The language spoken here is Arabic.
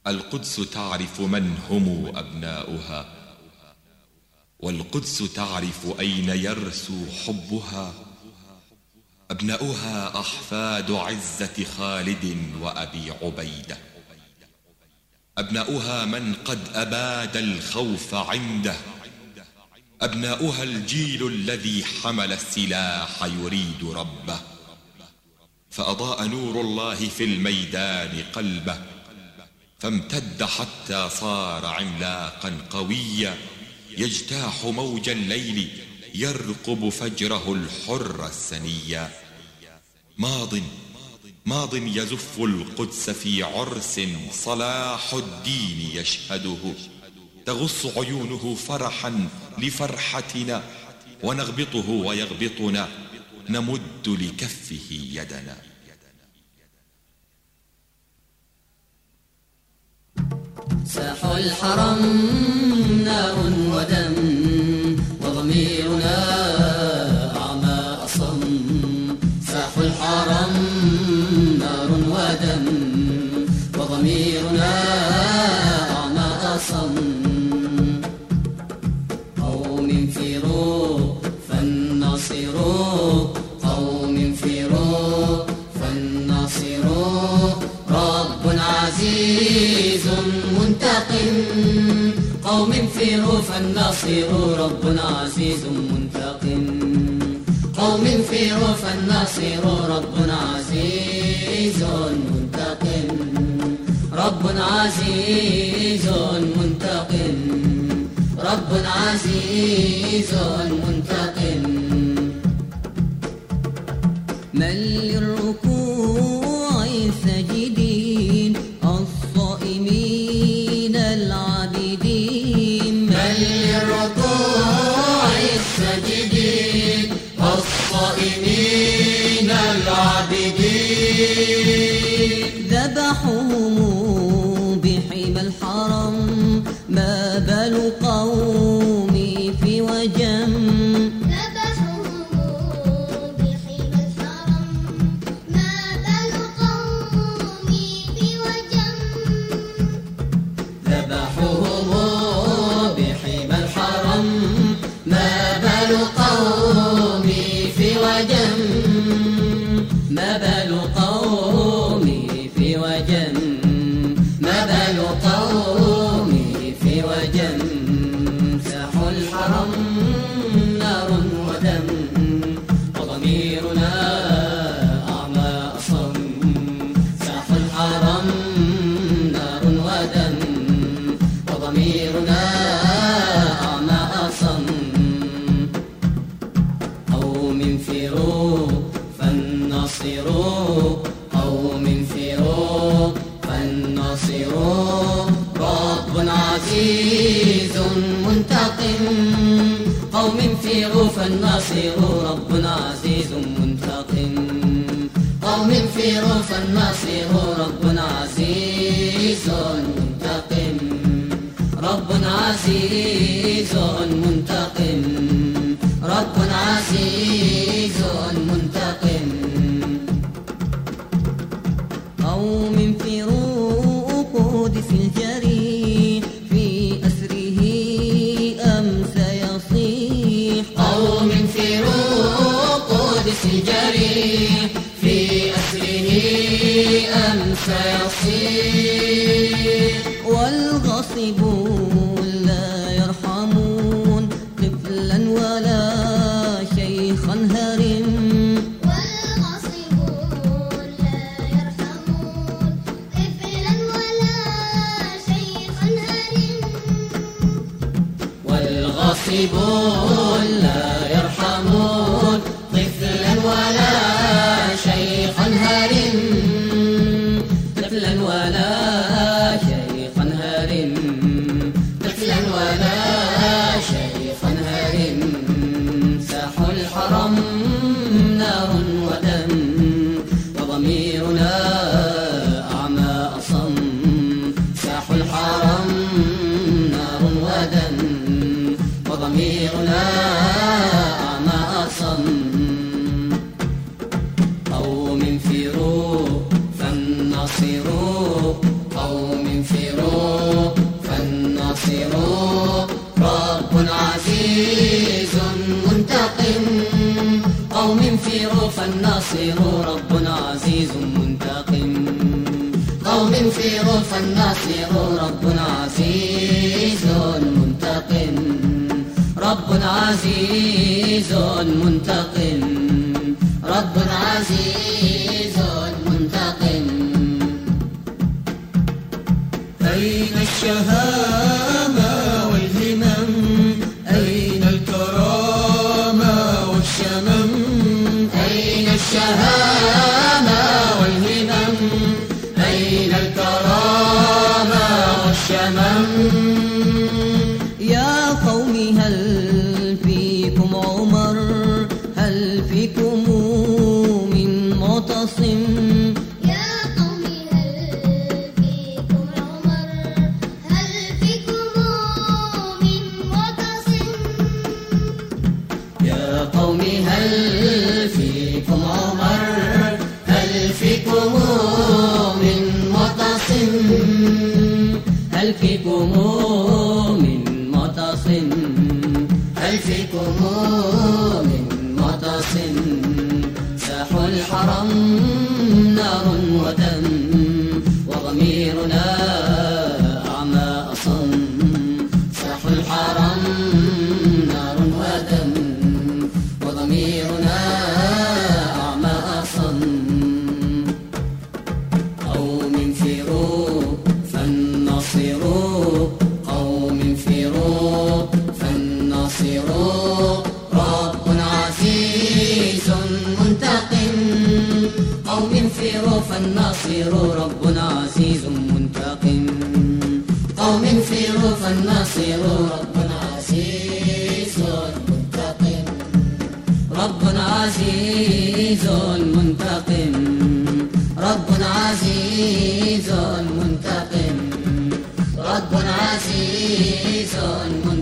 القدس تعرف من هم أبناؤها، والقدس تعرف أين يرسو حبها. أبناؤها أحفاد عزة خالد وأبي عبيدة، أبناؤها من قد أباد الخوف عنده، أبناؤها الجيل الذي حمل السلاح يريد ربه، فأضاء نور الله في الميدان قلبه، فامتد حتى صار عملاقا قويا، يجتاح موج الليل يرقب فجره الحر السنيا. ماض يزف القدس في عرس صلاح الدين يشهده، تغص عيونه فرحا لفرحتنا، ونغبطه ويغبطنا، نمد لكفه يدنا. ساح الحرم نار ودم، وضميرنا أعمى أصم. ساح الحرم نار ودم، وضميرنا أعمى أصم. قوم فيروا فالناصروا، قوم فيروا فالناصروا، رب عزيز منتقم. قوم فيروا فالناصروا، رب عزيز منتقم. قوم فيروا فالناصروا، رب عزيز منتقم. رب عزيز منتقم، رب عزيز منتقم. من للركوع الساجدين، الصائمين العابدين. من للركوع الساجدين، الصائمين العابدين. ذبحوهم بحمى الحرم، ما بال قومي في وجم. ما بال قومي في وجن، ما بال قومي في وجن. ساح الحرم نار ودم، وضميرنا أعمى أصم. ساح الحرم نار ودم، وضميرنا أعمى أصم. قوم فيروا فالناصروا، قوم فيروا فالناصروا، رب عزيز منتقم. قوم فيروا فالناصروا، رب عزيز منتقم. قوم فيروا فالناصروا، رب عزيز منتقم. رب عزيز منتقم، رب عزيز منتقم. قوم فيروا قدس الجريح، في أسره أمسى يصيح. قوم فيروا قدس الجريح، في أسره أمسى يصيح. والغاصبون لا يرحمون، طفلا ولا شيخا هرم. والغاصبون لا يرحمون، طفلا ولا شيخا هرم. والغاصبون لا يرحمون، طفلا ولا شيخا هرم. طفلا ولا شيخا هرم، طفلا ولا شيخا هرم. ساح الحرم نار ودم، وضميرنا أعمى أصم. ساح الحرم نار ودم، وضميرنا انتصروا رب عزيز منتقم قوم فروا فالناصر رب عزيز منتقم قوم فروا فالناصر رب عزيز منتقم رب عزيز منتقم رب عزيز منتقم أين الشهامة والهمم أين الكرامة والشمم أين الشهامة والهمم أين الكرامة والشمم يا قوم هل فيكم عمر هل فيكم من معتصم يا قوم هل فيكم عمر هل فيكم من معتصم يا قوم هل فيكم عمر هل فيكم من معتصم هل فيكم من معتصم هل فيكم من معتصم ساحوا الحرم نار ودم وضميرنا أعمى أصم ساحوا الحرم نار ودم وضميرنا أعمى أصم قوم فروا فالناصروا قوم فروا فالناصروا رب عزيز منتقم قوم فروا فالناصروا رب عزيز منتقم قوم فروا فالناصروا رب عزيز منتقم رب عزيز منتقم رب عزيز منتقم رب عزيز منتقم